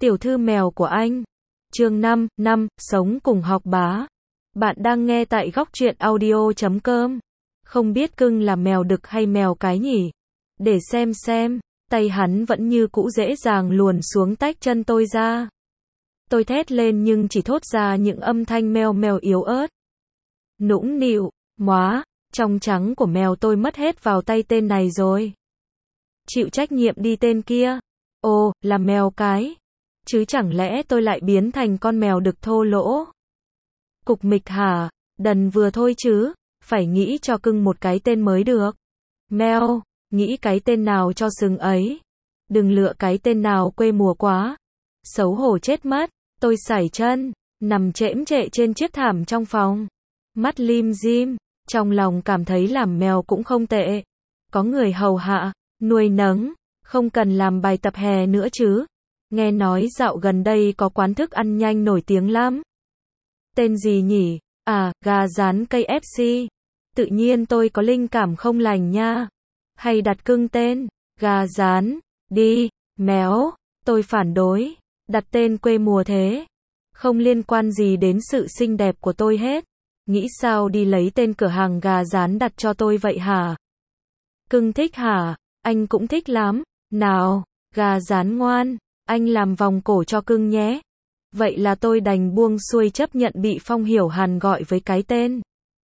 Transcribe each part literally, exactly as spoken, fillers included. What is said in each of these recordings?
Tiểu thư mèo của anh. Chương năm, năm, sống cùng học bá. Bạn đang nghe tại góc truyện audio chấm com. Không biết cưng là mèo đực hay mèo cái nhỉ? Để xem xem, tay hắn vẫn như cũ dễ dàng luồn xuống tách chân tôi ra. Tôi thét lên nhưng chỉ thốt ra những âm thanh meo meo yếu ớt. Nũng nịu, móa, trong trắng của mèo tôi mất hết vào tay tên này rồi. Chịu trách nhiệm đi tên kia. Ồ, là mèo cái. Chứ chẳng lẽ tôi lại biến thành con mèo đực thô lỗ? Cục mịch hả? Đần vừa thôi chứ, phải nghĩ cho cưng một cái tên mới được. Mèo, nghĩ cái tên nào cho sừng ấy. Đừng lựa cái tên nào quê mùa quá. Xấu hổ chết mất, tôi sải chân, nằm chễm chệ trên chiếc thảm trong phòng. Mắt lim dim, trong lòng cảm thấy làm mèo cũng không tệ. Có người hầu hạ, nuôi nấng, không cần làm bài tập hè nữa chứ. Nghe nói dạo gần đây có quán thức ăn nhanh nổi tiếng lắm. Tên gì nhỉ? À, gà rán ca ép xê. Tự nhiên tôi có linh cảm không lành nha. Hay đặt cưng tên, gà rán, đi, méo, tôi phản đối. Đặt tên quê mùa thế. Không liên quan gì đến sự xinh đẹp của tôi hết. Nghĩ sao đi lấy tên cửa hàng gà rán đặt cho tôi vậy hả? Cưng thích hả? Anh cũng thích lắm. Nào, gà rán ngoan, anh làm vòng cổ cho cưng nhé. Vậy là tôi đành buông xuôi chấp nhận bị Phong Hiểu Hàn gọi với cái tên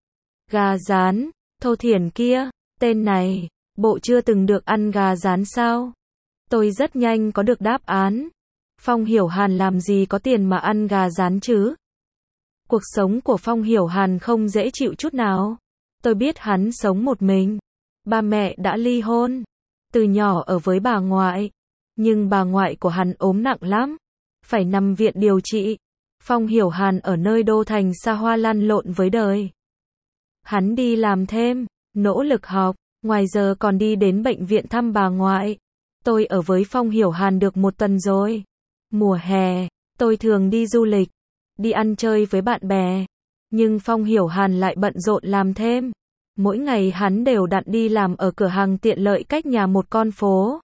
gà rán, thô thiển kia. Tên này, bộ chưa từng được ăn gà rán sao? Tôi rất nhanh có được đáp án. Phong Hiểu Hàn làm gì có tiền mà ăn gà rán chứ? Cuộc sống của Phong Hiểu Hàn không dễ chịu chút nào. Tôi biết hắn sống một mình. Ba mẹ đã ly hôn. Từ nhỏ ở với bà ngoại. Nhưng bà ngoại của hắn ốm nặng lắm. Phải nằm viện điều trị. Phong Hiểu Hàn ở nơi đô thành xa hoa lăn lộn với đời. Hắn đi làm thêm, nỗ lực học, ngoài giờ còn đi đến bệnh viện thăm bà ngoại. Tôi ở với Phong Hiểu Hàn được một tuần rồi. Mùa hè, tôi thường đi du lịch, đi ăn chơi với bạn bè. Nhưng Phong Hiểu Hàn lại bận rộn làm thêm. Mỗi ngày hắn đều đặn đi làm ở cửa hàng tiện lợi cách nhà một con phố.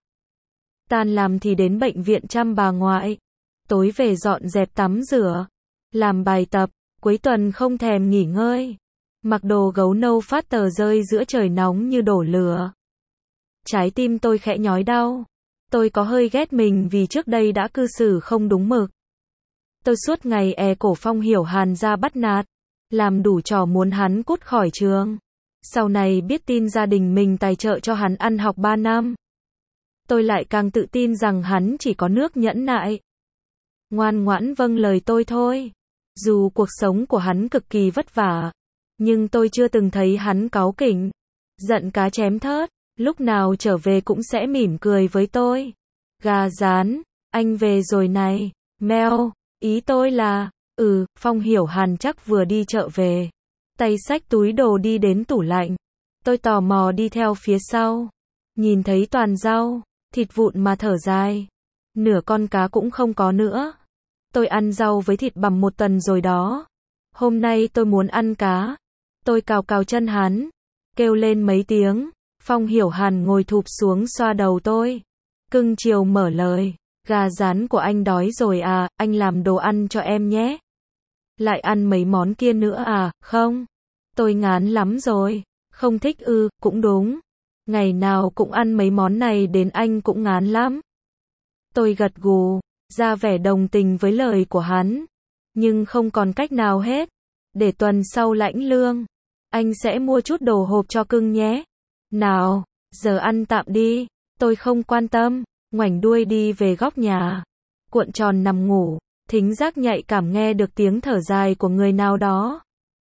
Tan làm thì đến bệnh viện chăm bà ngoại. Tối về dọn dẹp tắm rửa, làm bài tập, cuối tuần không thèm nghỉ ngơi. Mặc đồ gấu nâu phát tờ rơi giữa trời nóng như đổ lửa. Trái tim tôi khẽ nhói đau. Tôi có hơi ghét mình vì trước đây đã cư xử không đúng mực. Tôi suốt ngày e cổ Phong Hiểu Hàn ra bắt nạt, làm đủ trò muốn hắn cút khỏi trường. Sau này biết tin gia đình mình tài trợ cho hắn ăn học ba năm. Tôi lại càng tự tin rằng hắn chỉ có nước nhẫn nại. Ngoan ngoãn vâng lời tôi thôi. Dù cuộc sống của hắn cực kỳ vất vả, nhưng tôi chưa từng thấy hắn cáu kỉnh, giận cá chém thớt, lúc nào trở về cũng sẽ mỉm cười với tôi. Gà rán, anh về rồi này. Meo, ý tôi là, ừ, Phong Hiểu Hàn chắc vừa đi chợ về. Tay xách túi đồ đi đến tủ lạnh. Tôi tò mò đi theo phía sau. Nhìn thấy toàn rau, thịt vụn mà thở dài. Nửa con cá cũng không có nữa. Tôi ăn rau với thịt bằm một tuần rồi đó. Hôm nay tôi muốn ăn cá. Tôi cào cào chân hắn, kêu lên mấy tiếng. Phong Hiểu Hàn ngồi thụp xuống xoa đầu tôi. Cưng chiều mở lời. Gà rán của anh đói rồi à, anh làm đồ ăn cho em nhé. Lại ăn mấy món kia nữa à, không? Tôi ngán lắm rồi. Không thích ư, cũng đúng. Ngày nào cũng ăn mấy món này đến anh cũng ngán lắm. Tôi gật gù, ra vẻ đồng tình với lời của hắn. Nhưng không còn cách nào hết. Để tuần sau lãnh lương, anh sẽ mua chút đồ hộp cho cưng nhé. Nào, giờ ăn tạm đi. Tôi không quan tâm, ngoảnh đuôi đi về góc nhà. Cuộn tròn nằm ngủ, thính giác nhạy cảm nghe được tiếng thở dài của người nào đó.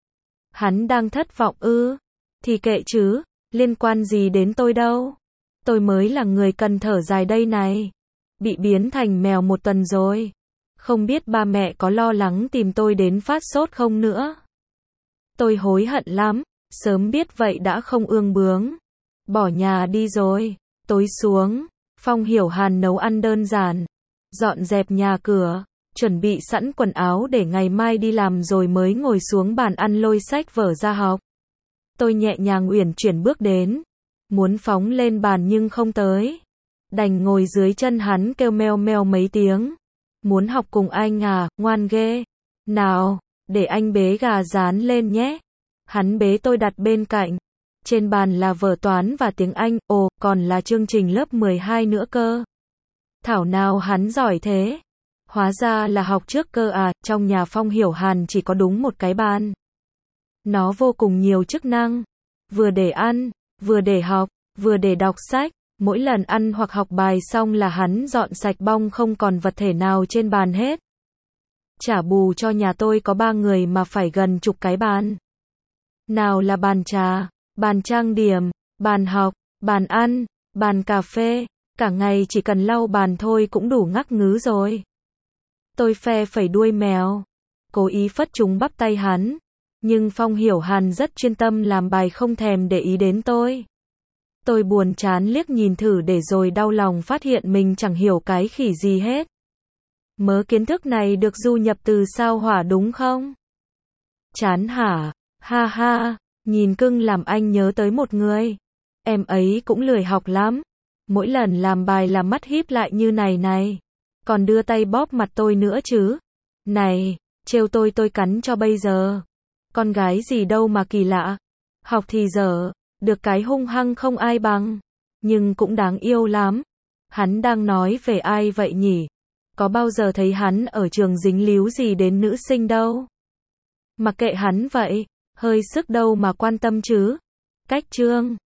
Hắn đang thất vọng ư? Thì kệ chứ, liên quan gì đến tôi đâu. Tôi mới là người cần thở dài đây này. Bị biến thành mèo một tuần rồi. Không biết ba mẹ có lo lắng tìm tôi đến phát sốt không nữa. Tôi hối hận lắm, sớm biết vậy đã không ương bướng. Bỏ nhà đi rồi. Tối xuống, Phong Hiểu Hàn nấu ăn đơn giản, dọn dẹp nhà cửa, chuẩn bị sẵn quần áo để ngày mai đi làm rồi mới ngồi xuống bàn ăn lôi sách vở ra học. Tôi nhẹ nhàng uyển chuyển bước đến, muốn phóng lên bàn nhưng không tới. Đành ngồi dưới chân hắn kêu meo meo mấy tiếng. Muốn học cùng anh à, ngoan ghê. Nào, để anh bế gà rán lên nhé. Hắn bế tôi đặt bên cạnh. Trên bàn là vở toán và tiếng Anh, ồ, còn là chương trình lớp mười hai nữa cơ. Thảo nào hắn giỏi thế. Hóa ra là học trước cơ à, trong nhà Phong Hiểu Hàn chỉ có đúng một cái bàn. Nó vô cùng nhiều chức năng. Vừa để ăn, vừa để học, vừa để đọc sách. Mỗi lần ăn hoặc học bài xong là hắn dọn sạch bong không còn vật thể nào trên bàn hết. Trả bù cho nhà tôi có ba người mà phải gần chục cái bàn. Nào là bàn trà, bàn trang điểm, bàn học, bàn ăn, bàn cà phê. Cả ngày chỉ cần lau bàn thôi cũng đủ ngắc ngứ rồi. Tôi phe phẩy đuôi mèo. Cố ý phất trúng bắp tay hắn. Nhưng Phong Hiểu Hàn rất chuyên tâm làm bài không thèm để ý đến tôi. Tôi buồn chán liếc nhìn thử để rồi đau lòng phát hiện mình chẳng hiểu cái khỉ gì hết. Mớ kiến thức này được du nhập từ sao Hỏa đúng không? Chán hả? Ha ha, nhìn cưng làm anh nhớ tới một người. Em ấy cũng lười học lắm. Mỗi lần làm bài là mắt híp lại như này này. Còn đưa tay bóp mặt tôi nữa chứ. Này, trêu tôi tôi cắn cho bây giờ. Con gái gì đâu mà kỳ lạ. Học thì dở, được cái hung hăng không ai bằng. Nhưng cũng đáng yêu lắm. Hắn đang nói về ai vậy nhỉ? Có bao giờ thấy hắn ở trường dính líu gì đến nữ sinh đâu. Mặc kệ hắn vậy, hơi sức đâu mà quan tâm chứ. Cách chương